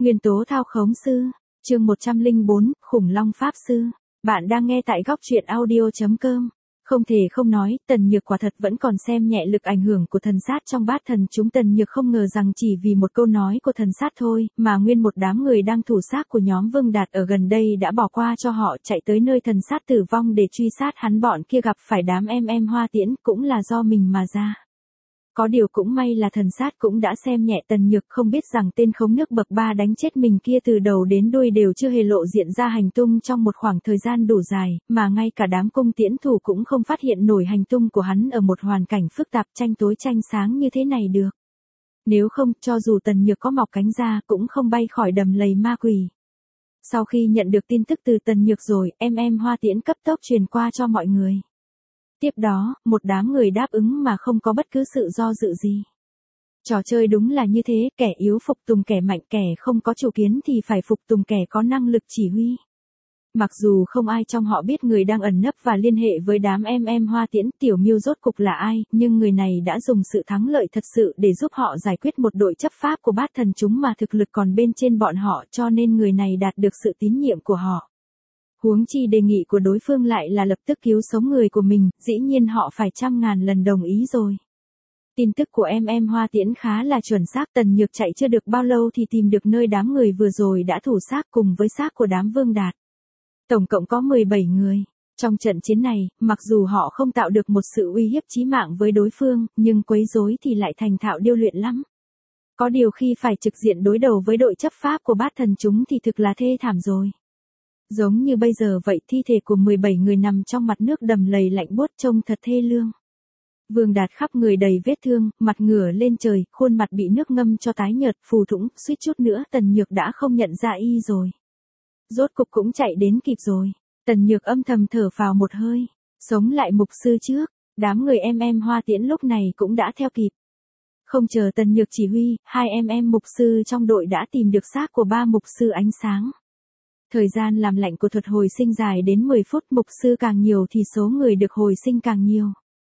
Nguyên tố thao khống sư, chương 104, khủng long pháp sư. Bạn đang nghe tại góc truyện audio.com. Không thể không nói, Tần Nhược quả thật vẫn còn xem nhẹ lực ảnh hưởng của thần sát trong bát thần chúng. Tần Nhược không ngờ rằng chỉ vì một câu nói của thần sát thôi, mà nguyên một đám người đang thủ xác của nhóm Vương Đạt ở gần đây đã bỏ qua cho họ chạy tới nơi thần sát tử vong để truy sát hắn. Bọn kia gặp phải đám em Hoa Tiễn cũng là do mình mà ra. Có điều cũng may là thần sát cũng đã xem nhẹ Tần Nhược, không biết rằng tên khống nước bậc 3 đánh chết mình kia từ đầu đến đuôi đều chưa hề lộ diện ra hành tung trong một khoảng thời gian đủ dài, mà ngay cả đám cung tiễn thủ cũng không phát hiện nổi hành tung của hắn ở một hoàn cảnh phức tạp tranh tối tranh sáng như thế này được. Nếu không, cho dù Tần Nhược có mọc cánh ra cũng không bay khỏi đầm lầy ma quỷ. Sau khi nhận được tin tức từ Tần Nhược rồi, em Hoa Tiễn cấp tốc truyền qua cho mọi người. Tiếp đó, một đám người đáp ứng mà không có bất cứ sự do dự gì. Trò chơi đúng là như thế, kẻ yếu phục tùng kẻ mạnh, kẻ không có chủ kiến thì phải phục tùng kẻ có năng lực chỉ huy. Mặc dù không ai trong họ biết người đang ẩn nấp và liên hệ với đám em Hoa Tiễn Tiểu Miêu rốt cục là ai, nhưng người này đã dùng sự thắng lợi thật sự để giúp họ giải quyết một đội chấp pháp của bát thần chúng mà thực lực còn bên trên bọn họ, cho nên người này đạt được sự tín nhiệm của họ. Huống chi đề nghị của đối phương lại là lập tức cứu sống người của mình, dĩ nhiên họ phải 100.000 lần đồng ý rồi. Tin tức của em Hoa Tiễn khá là chuẩn xác. Tần Nhược chạy chưa được bao lâu thì tìm được nơi đám người vừa rồi đã thủ xác cùng với xác của đám Vương Đạt. Tổng cộng có 17 người. Trong trận chiến này, mặc dù họ không tạo được một sự uy hiếp chí mạng với đối phương, nhưng quấy rối thì lại thành thạo điêu luyện lắm. Có điều khi phải trực diện đối đầu với đội chấp pháp của bát thần chúng thì thực là thê thảm rồi. Giống như bây giờ vậy, thi thể của 17 người nằm trong mặt nước đầm lầy lạnh buốt trông thật thê lương. Vương Đạt khắp người đầy vết thương, mặt ngửa lên trời, khuôn mặt bị nước ngâm cho tái nhợt, phù thủng, suýt chút nữa Tần Nhược đã không nhận ra y rồi. Rốt cục cũng chạy đến kịp rồi. Tần Nhược âm thầm thở phào một hơi, sống lại mục sư trước. Đám người em Hoa Tiễn lúc này cũng đã theo kịp. Không chờ Tần Nhược chỉ huy, hai em mục sư trong đội đã tìm được xác của 3 mục sư ánh sáng. Thời gian làm lạnh của thuật hồi sinh dài đến 10 phút, mục sư càng nhiều thì số người được hồi sinh càng nhiều.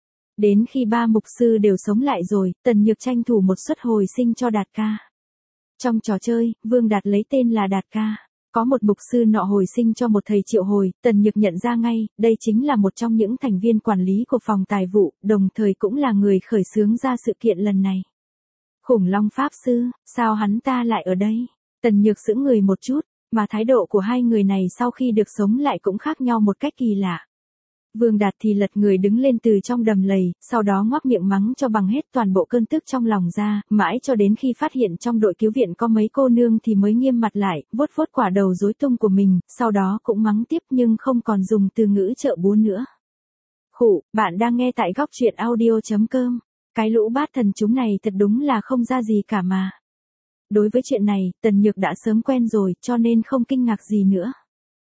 Đến khi 3 mục sư đều sống lại rồi, Tần Nhược tranh thủ một suất hồi sinh cho Đạt ca. Trong trò chơi, Vương Đạt lấy tên là Đạt ca. Có một mục sư nọ hồi sinh cho một thầy triệu hồi, Tần Nhược nhận ra ngay, đây chính là một trong những thành viên quản lý của phòng tài vụ, đồng thời cũng là người khởi xướng ra sự kiện lần này. Khủng long pháp sư, sao hắn ta lại ở đây? Tần Nhược sững người một chút. Mà thái độ của hai người này sau khi được sống lại cũng khác nhau một cách kỳ lạ. Vương Đạt thì lật người đứng lên từ trong đầm lầy, sau đó ngoác miệng mắng cho bằng hết toàn bộ cơn tức trong lòng ra, mãi cho đến khi phát hiện trong đội cứu viện có mấy cô nương thì mới nghiêm mặt lại, vuốt vuốt quả đầu rối tung của mình, sau đó cũng mắng tiếp nhưng không còn dùng từ ngữ trợ búa nữa. Khụ, bạn đang nghe tại góc truyện audio.com. Cái lũ bát thần chúng này thật đúng là không ra gì cả mà. Đối với chuyện này, Tần Nhược đã sớm quen rồi, cho nên không kinh ngạc gì nữa.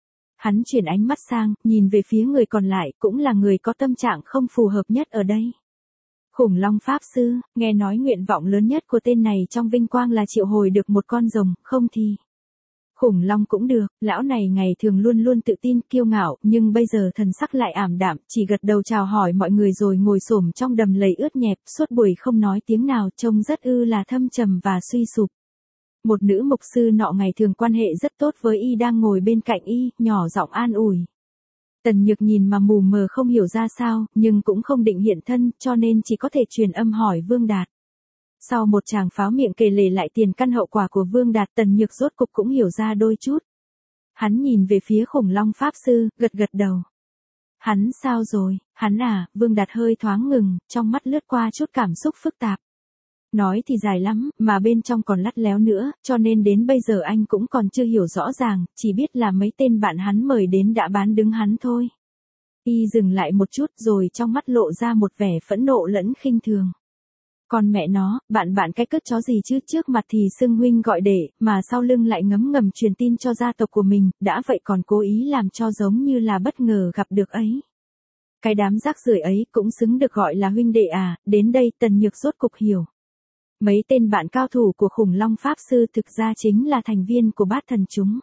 Hắn chuyển ánh mắt sang, nhìn về phía người còn lại, cũng là người có tâm trạng không phù hợp nhất ở đây. Khủng long pháp sư, nghe nói nguyện vọng lớn nhất của tên này trong vinh quang là triệu hồi được một con rồng, không thì khủng long cũng được. Lão này ngày thường luôn luôn tự tin, kiêu ngạo, nhưng bây giờ thần sắc lại ảm đạm, chỉ gật đầu chào hỏi mọi người rồi ngồi xổm trong đầm lầy ướt nhẹp, suốt buổi không nói tiếng nào, trông rất là thâm trầm và suy sụp. Một nữ mục sư nọ ngày thường quan hệ rất tốt với y đang ngồi bên cạnh y, nhỏ giọng an ủi. Tần Nhược nhìn mà mù mờ không hiểu ra sao, nhưng cũng không định hiện thân, cho nên chỉ có thể truyền âm hỏi Vương Đạt. Sau một tràng pháo miệng kể lể lại tiền căn hậu quả của Vương Đạt, Tần Nhược rốt cục cũng hiểu ra đôi chút. Hắn nhìn về phía khủng long pháp sư, gật gật đầu. Hắn sao rồi? Hắn à? Vương Đạt hơi thoáng ngừng, trong mắt lướt qua chút cảm xúc phức tạp. Nói thì dài lắm, mà bên trong còn lắt léo nữa, cho nên đến bây giờ anh cũng còn chưa hiểu rõ ràng, chỉ biết là mấy tên bạn hắn mời đến đã bán đứng hắn thôi. Y dừng lại một chút rồi trong mắt lộ ra một vẻ phẫn nộ lẫn khinh thường. Còn mẹ nó, bạn cái cất chó gì chứ, trước mặt thì xưng huynh gọi đệ, mà sau lưng lại ngấm ngầm truyền tin cho gia tộc của mình, đã vậy còn cố ý làm cho giống như là bất ngờ gặp được ấy. Cái đám rác rưởi ấy cũng xứng được gọi là huynh đệ à? Đến đây Tần Nhược rốt cục hiểu. Mấy tên bạn cao thủ của khủng long pháp sư thực ra chính là thành viên của bát thần chúng.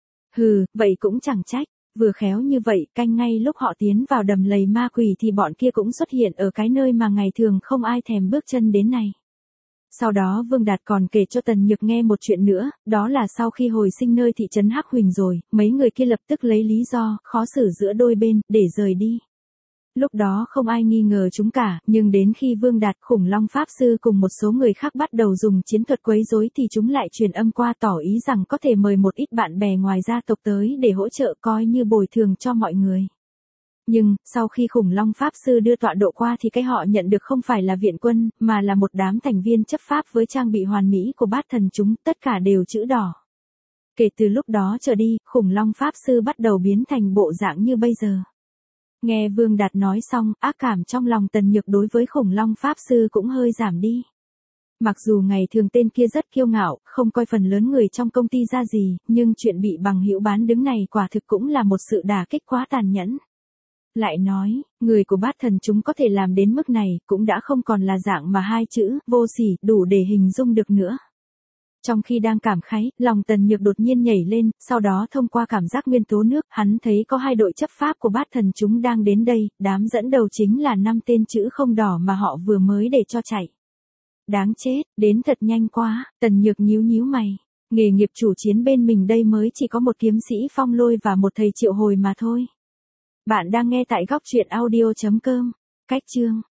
Hừ, vậy cũng chẳng trách, vừa khéo như vậy, canh ngay lúc họ tiến vào đầm lầy ma quỷ thì bọn kia cũng xuất hiện ở cái nơi mà ngày thường không ai thèm bước chân đến này. Sau đó Vương Đạt còn kể cho Tần Nhược nghe một chuyện nữa, đó là sau khi hồi sinh nơi thị trấn Hắc Huỳnh rồi, mấy người kia lập tức lấy lý do khó xử giữa đôi bên, để rời đi. Lúc đó không ai nghi ngờ chúng cả, nhưng đến khi Vương Đạt, Khủng Long Pháp Sư cùng một số người khác bắt đầu dùng chiến thuật quấy rối thì chúng lại truyền âm qua tỏ ý rằng có thể mời một ít bạn bè ngoài gia tộc tới để hỗ trợ coi như bồi thường cho mọi người. Nhưng, sau khi Khủng Long Pháp Sư đưa tọa độ qua thì cái họ nhận được không phải là viện quân, mà là một đám thành viên chấp pháp với trang bị hoàn mỹ của bát thần chúng, tất cả đều chữ đỏ. Kể từ lúc đó trở đi, Khủng Long Pháp Sư bắt đầu biến thành bộ dạng như bây giờ. Nghe Vương Đạt nói xong, ác cảm trong lòng Tần Nhược đối với Khủng Long Pháp Sư cũng hơi giảm đi. Mặc dù ngày thường tên kia rất kiêu ngạo, không coi phần lớn người trong công ty ra gì, nhưng chuyện bị bằng hữu bán đứng này quả thực cũng là một sự đả kích quá tàn nhẫn. Lại nói, người của bát thần chúng có thể làm đến mức này, cũng đã không còn là dạng mà hai chữ, vô sỉ, đủ để hình dung được nữa. Trong khi đang cảm khái, lòng Tần Nhược đột nhiên nhảy lên, sau đó thông qua cảm giác nguyên tố nước, hắn thấy có 2 đội chấp pháp của bát thần chúng đang đến đây, đám dẫn đầu chính là 5 tên chữ không đỏ mà họ vừa mới để cho chạy. Đáng chết, đến thật nhanh quá, Tần Nhược nhíu nhíu mày. Nghề nghiệp chủ chiến bên mình đây mới chỉ có một kiếm sĩ phong lôi và một thầy triệu hồi mà thôi. Bạn đang nghe tại góc truyện audio.com. Cách chương